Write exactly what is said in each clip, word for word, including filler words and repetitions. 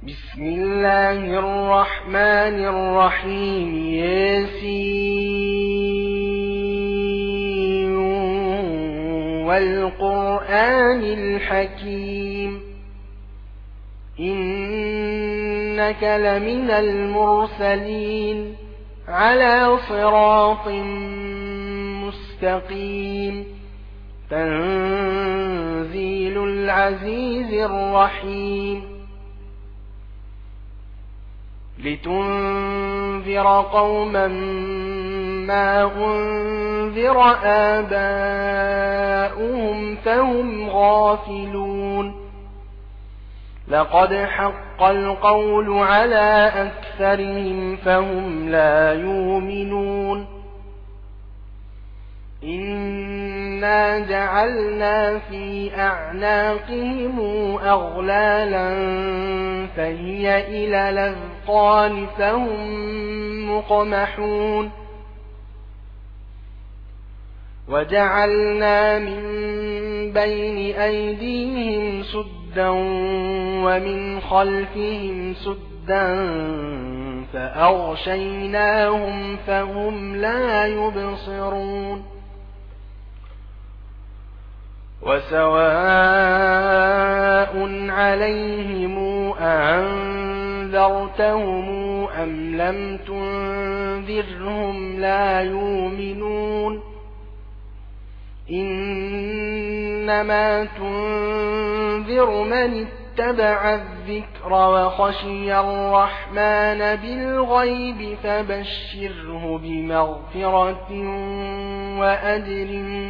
بسم الله الرحمن الرحيم ياسين والقرآن الحكيم إنك لمن المرسلين على صراط مستقيم تنزيل العزيز الرحيم لتنذر قوما ما أنذر آباؤهم فهم غافلون لقد حق القول على أكثرهم فهم لا يؤمنون إنا جعلنا في أعناقهم أغلالا فهي إلى الأذقان فهم مقمحون وجعلنا من بين أيديهم سدا ومن خلفهم سدا فأغشيناهم فهم لا يبصرون وسواء عليهم أأنذرتهم أم لم تنذرهم لا يؤمنون إنما تنذر من اتبع الذكر وخشي الرحمن بالغيب فبشره بمغفرة وأجر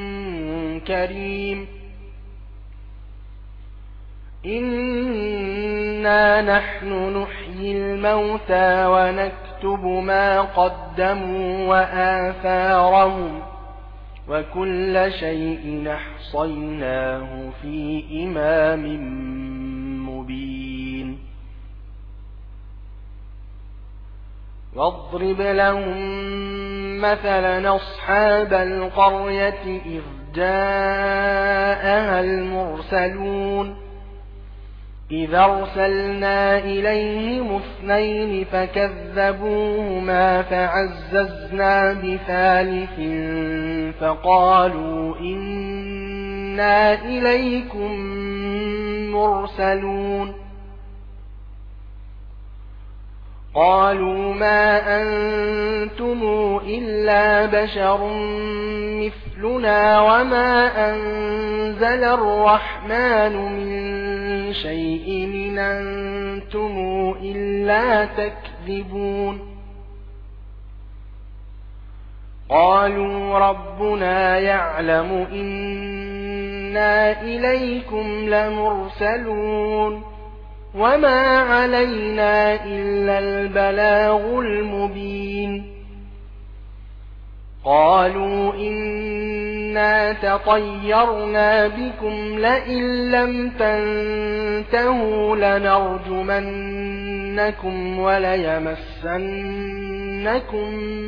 كريم إنا نحن نحيي الموتى ونكتب ما قدموا وآثارهم وكل شيء أحصيناه في إمام مبين واضرب لهم مثلا أصحاب القرية إذ جاءها المرسلون إذ أرسلنا إليهم اثنين فكذبوهما فعززنا بثالث فقالوا إنا إليكم مرسلون قالوا ما أنتم إلا بشر مثلنا وما أنزل الرحمن من شيء إن أنتم إلا تكذبون قالوا ربنا يعلم إنا إليكم لمرسلون وما علينا إلا البلاغ المبين قالوا إنا تطيرنا بكم لئن لم تنتهوا لنرجمنكم وليمسنكم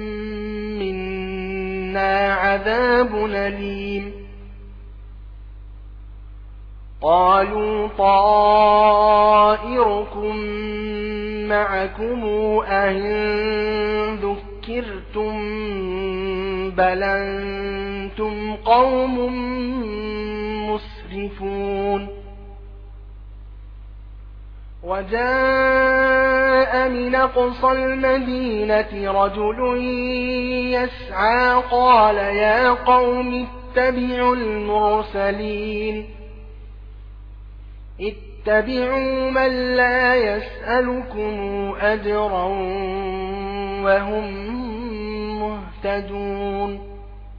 منا عذاب أليم قالوا طائركم معكم أئن ذكرتم بل أنتم قوم مسرفون وجاء من أقصى المدينة رجل يسعى قال يا قوم اتبعوا المرسلين اتبعوا من لا يسألكم أجرا وهم مهتدون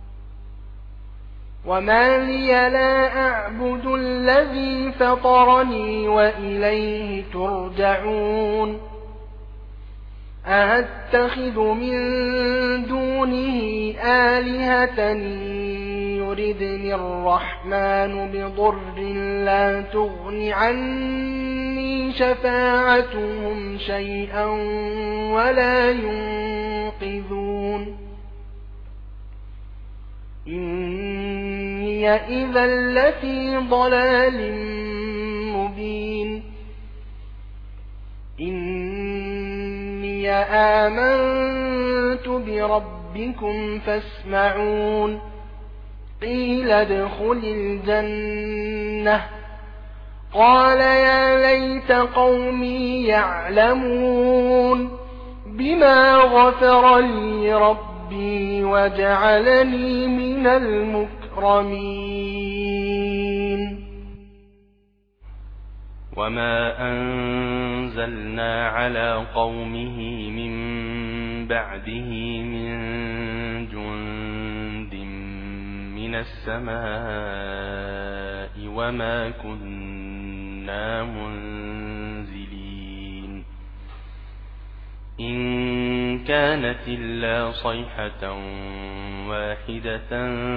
وما لي لا أعبد الذي فطرني وإليه ترجعون أأتخذ من دونه آلهة يردني الرحمن بضر لا تغن عني شفاعتهم شيئا ولا ينقذون إني إذا لفي ضلال مبين آمنت بربكم فاسمعون قيل ادخل الجنة قال يا ليت قومي يعلمون بما غفر لي ربي وجعلني من المكرمين وما أنزلنا على قومه من بعده من جند من السماء وما كنا منزلين إن كانت إلا صيحة واحدة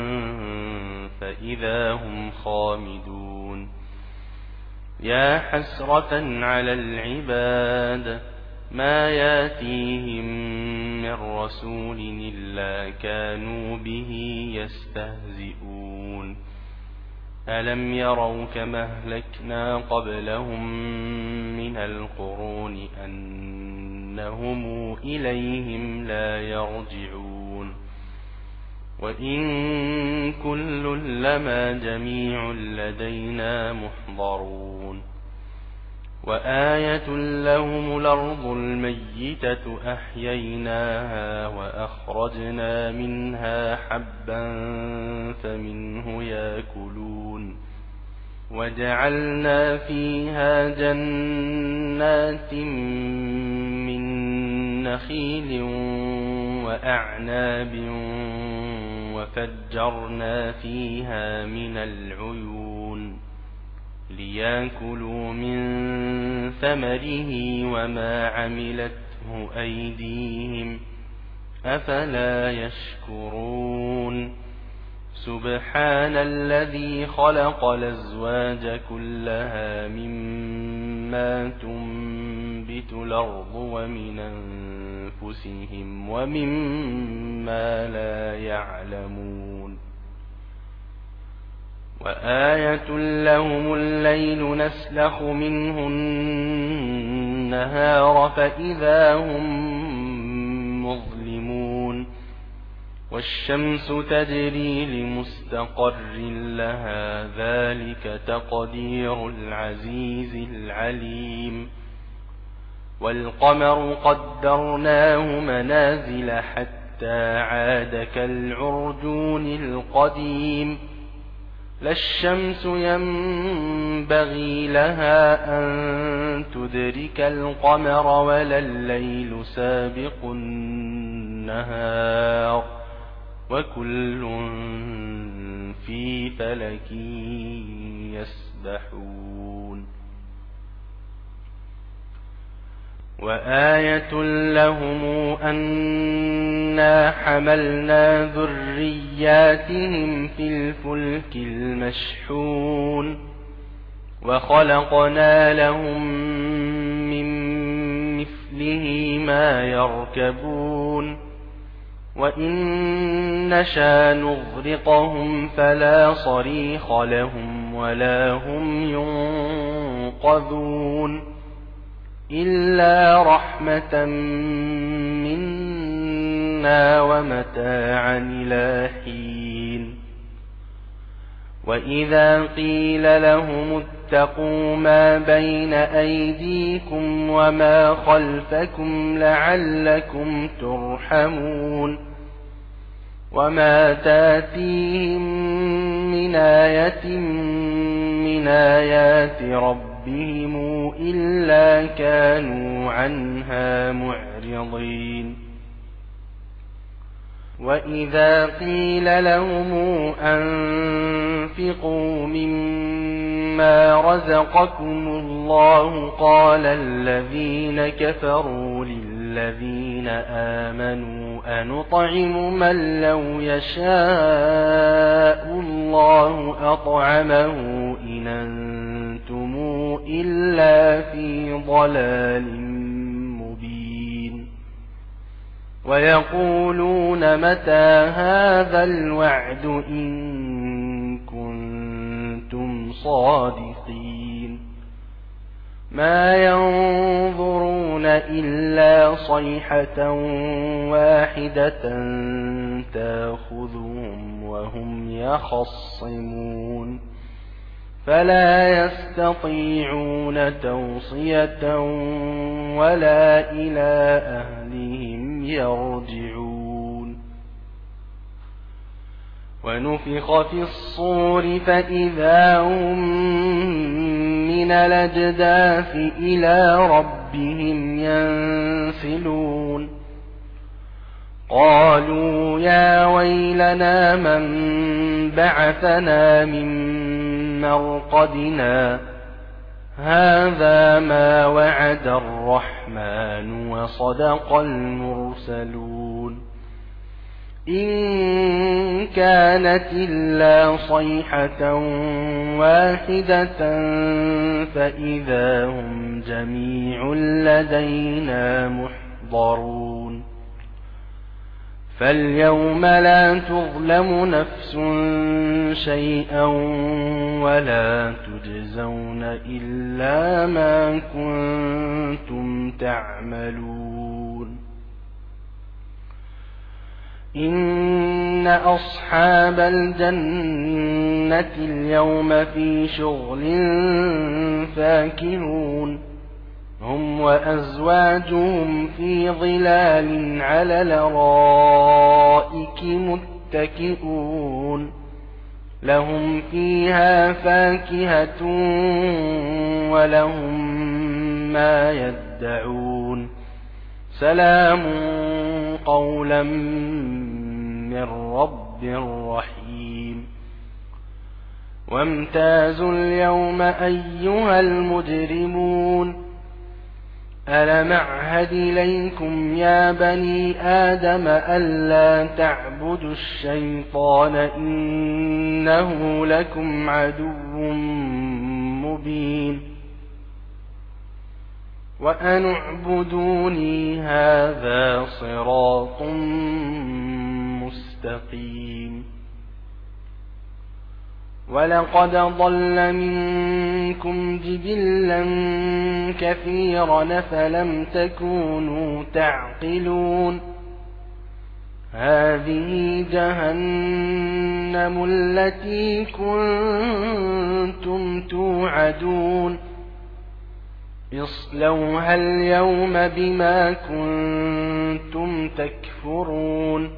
فإذا هم خامدون يا حسرة على العباد ما ياتيهم من رسول إلا كانوا به يستهزئون ألم يروا كما أهلكنا قبلهم من القرون أنهم إليهم لا يرجعون وإن كل لما جميع لدينا محضرون وآية لهم الأرض الميتة أحييناها وأخرجنا منها حبا فمنه يأكلون وجعلنا فيها جنات من نخيل وأعناب وفجرنا فيها من العيون ليأكلوا من ثمره وما عملته أيديهم أفلا يشكرون سبحان الذي خلق الأزواج كلها مما تنبت الأرض ومن أنفسهم ومما لا يعلمون وآية لهم الليل نسلخ منه النهار فإذا هم مظلمون والشمس تجري لمستقر لها ذلك تقدير العزيز العليم والقمر قدرناه منازل حتى عاد كالعرجون القديم لا الشمس ينبغي لها أن تدرك القمر ولا الليل سابق النهار وكل في فلك يسبحون وآية لهم أنا حملنا ذرياتهم في الفلك المشحون وخلقنا لهم من مثله ما يركبون وإن نشأ نغرقهم فلا صريخ لهم ولا هم ينقذون إلا رحمة منا ومتاعا إلى حين وإذا قيل لهم اتقوا ما بين أيديكم وما خلفكم لعلكم ترحمون وما تاتيهم من آية من آيات ربهم بهم إلا كانوا عنها معرضين وإذا قيل لهم أنفقوا مما رزقكم الله قال الذين كفروا للذين آمنوا أنطعم من لو يشاء الله أطعمه إن أنتم إلا في ضلال مبين ويقولون متى هذا الوعد إن كنتم صادقين ما ينظرون يستطيعون إلا صيحة واحدة تأخذهم وهم يخصمون فلا يستطيعون توصية ولا إلى أهلهم يرجعون ونفخ في الصور فإذا هم من الأجداث إلى ربهم ينسلون قالوا يا ويلنا من بعثنا من مرقدنا هذا ما وعد الرحمن وصدق المرسلون إن كانت إلا صيحة واحدة فإذا هم جميع لدينا محضرون فاليوم لا تظلم نفس شيئا ولا تجزون إلا ما كنتم تعملون إن أصحاب الجنة اليوم في شغل فاكهون هم وأزواجهم في ظلال على الأرائك متكئون لهم فيها فاكهة ولهم ما يدعون سلام قولا من رب رحيم وامتازوا اليوم أيها المجرمون ألم أعهد إليكم يا بني آدم ألا تعبدوا الشيطان إنه لكم عدو مبين وأن اعبدوني هذا صراط مستقيم ولقد ضل منكم جبلا كثيرا فلم تكونوا تعقلون هذه جهنم التي كنتم توعدون اصلوها اليوم بما كنتم تكفرون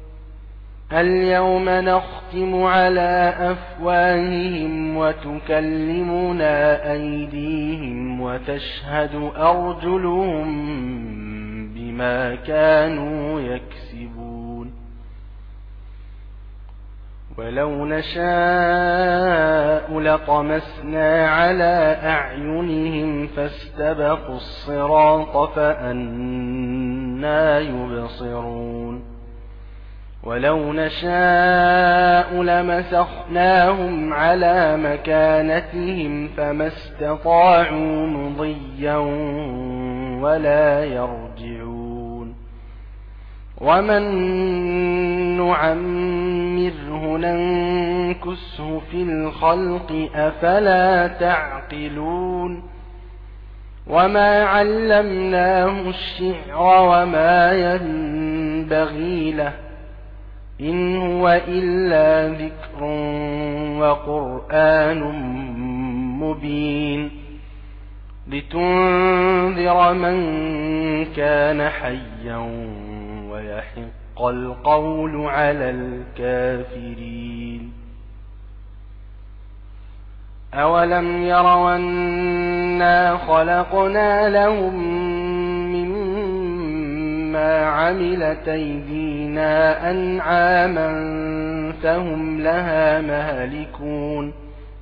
اليوم نختم على أفواههم وتكلمنا أيديهم وتشهد أرجلهم بما كانوا يكسبون ولو نشاء لطمسنا على أعينهم فاستبقوا الصراط فأنى يبصرون ولو نشاء لمسخناهم على مكانتهم فما استطاعوا مضيا ولا يرجعون ومن نعمره ننكسه في الخلق أفلا تعقلون وما علمناه الشعر وما ينبغي له إن هو إلا ذكر وقرآن مبين لتنذر من كان حيا ويحق القول على الكافرين أولم يروا أنا خلقنا لهم مما عملت أيدينا أنعاما فهم لها مهلكون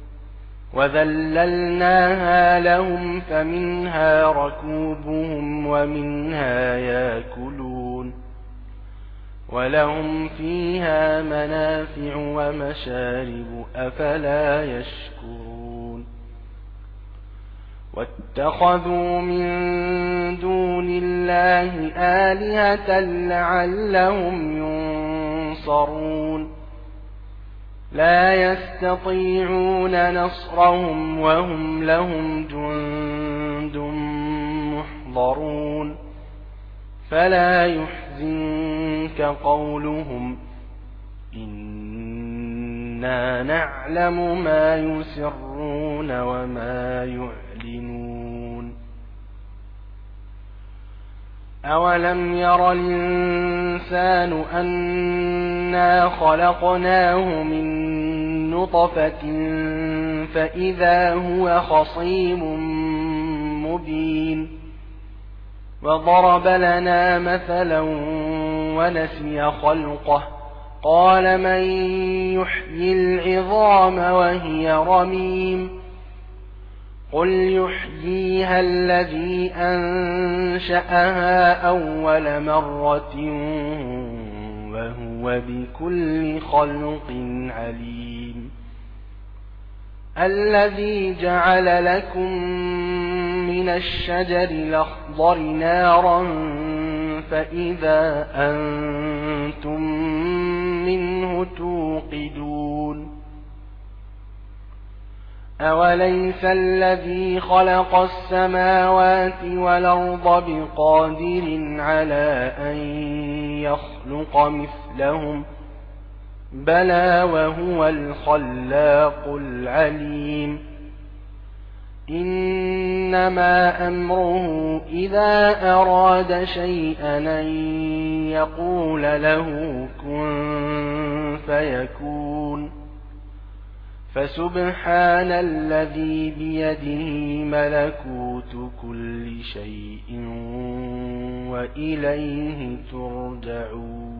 وذللناها لهم فمنها ركوبهم ومنها يأكلون ولهم فيها منافع ومشارب أفلا يشكرون واتخذوا من دون الله آلهة لعلهم ينصرون لا يستطيعون نصرهم وهم لهم جند ينظرون فلا يحزنك قولهم إنا نعلم ما يسرون وما يعلنون أولم ير الإنسان أنا خلقناه من نطفة فإذا هو خصيم مبين وضرب لنا مثلا ونسي خلقه قال من يحيي العظام وهي رميم قل يحييها الذي أنشأها أول مرة وهو بكل خلق عليم الذي جعل لكم من الشجر الأخضر نارا فإذا أنتم منه توقدون أوليس الذي خلق السماوات والأرض بقادر على أن يخلق مثلهم بلى وهو الخلاق العليم إنما أمره إذا أراد شيئا أن يقول له كن فيكون فسبحان الذي بيده ملكوت كل شيء وإليه ترجعون